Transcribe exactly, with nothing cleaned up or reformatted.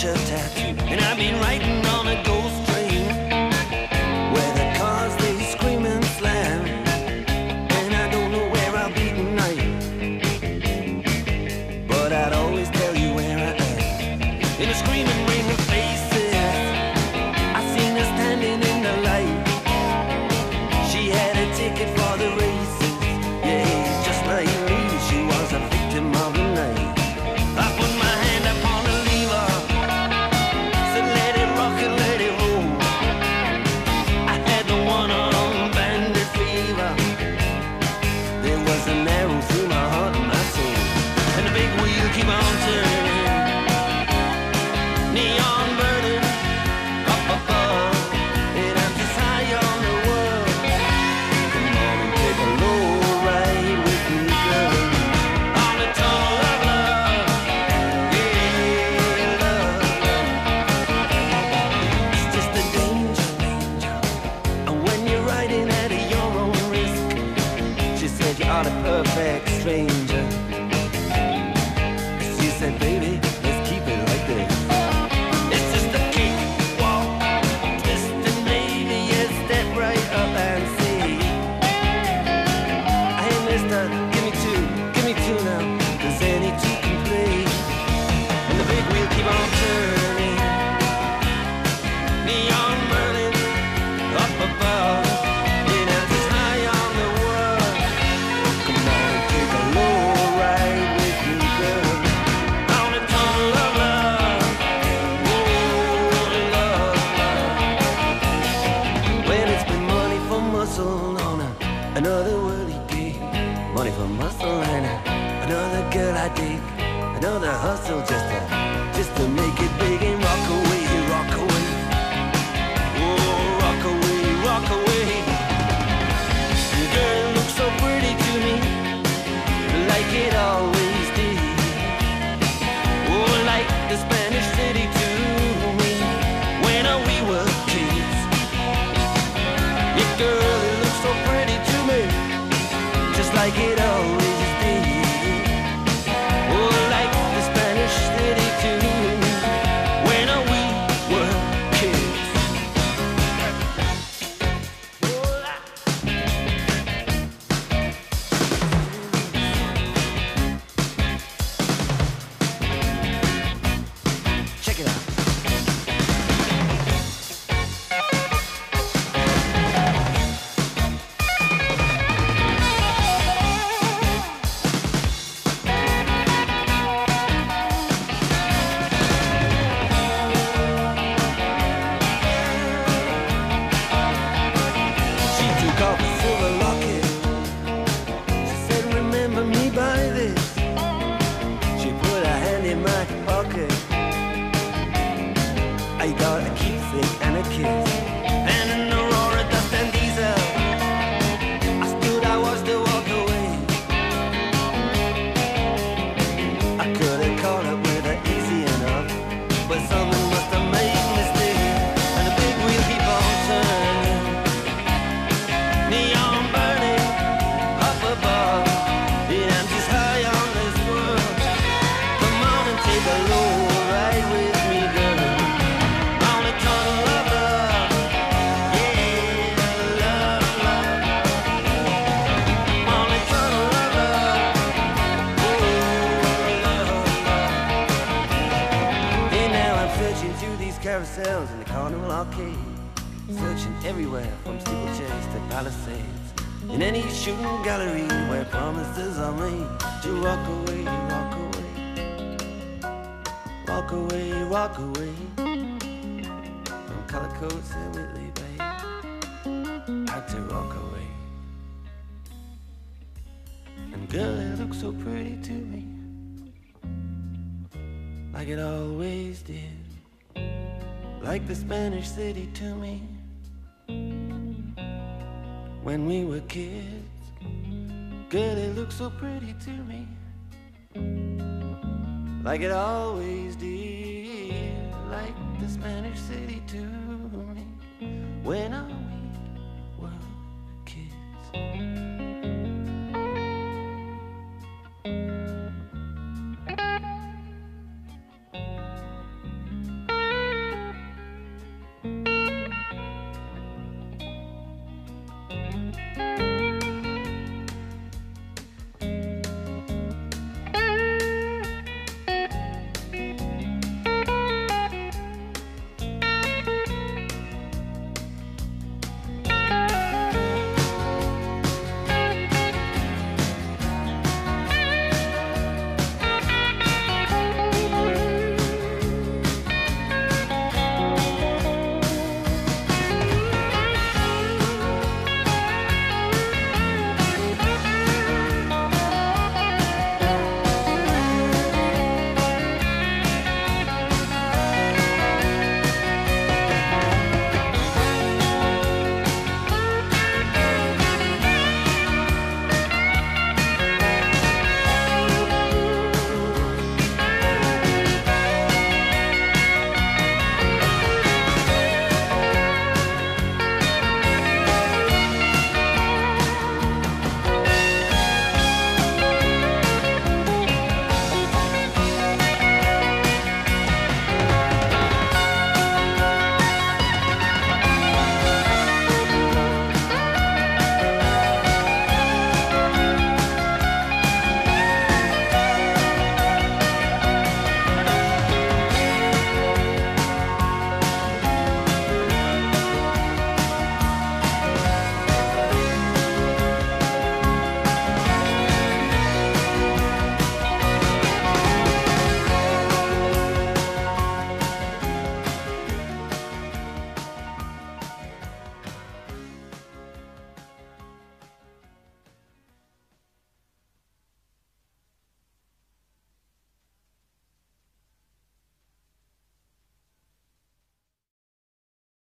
picture tattoo, and I've been riding on a ghost train where the cars they scream and slam, and I don't know where I'll be tonight, but I'd always tell you where I am. In a screaming ring of faces, I seen her standing in the light. She had a ticket for the races, yeah, just like me, she was a victim of the night. I put my hand upon the lever, said let it rock and let it roll. I had the one-armed bandit fever. There was an arrow through my heart and my soul, and the big wheel keep on turning, neon burning up above, and I'm just high on the world. Come on and take a low ride with me, girl, on the tunnel of love. Yeah, love, love. It's just a danger, danger, and when you're riding at your own risk. She said you are the perfect stranger. She said, baby, let's keep it like this. It's just a kick, walk, twist, and maybe a step right up and say, hey mister, give me two, give me two now, 'cause any two can play. And the big wheel keep on turning, neon burning up above, and I'm just high on the world. Come on and take a low ride with me, girl, on the tunnel of love. Oh, love, love. Well, it's been money for muscle on a, another worldly gig, money for muscle and a, another girl I dig, another hustle just to, just to make it big and rock away, rock away. Oh, rock away, rock away. The girl looks so pretty to me, like it always did. Oh, like the Spanish city to me when uh, we were kids. Yeah, girl, it looks so pretty to me, just like it always did. Oh, like the Spanish city to me when uh, we were kids. Oh, I- Check it out. She took off a silver locket. She said, remember me by this. She put her hand in my pocket. I got a keepsake and a kiss, and an Aurora dust and diesel. I stood, I was to walk away. I could have caught up with her easy enough, but something must have made me stay. And the big wheel keep on turning, neon burning up above, and I'm just high on this world. Come on and take a low ride with me, girl, on the tunnel of love. Yeah, love, love, on the tunnel of love. Oh, love, love. And now I'm searching through these carousels in the Carnival Arcade, searching everywhere from steeplechase to Palisades, in any shooting gallery where promises are made to rock away, rock away, walk away, walk away from color coats and Whitley Bay. Had to rock away. And girl, it looks so pretty to me, like it always did, like the Spanish city to me when we were kids. Girl, it looks so pretty to me, like it always did, like the Spanish city to me when I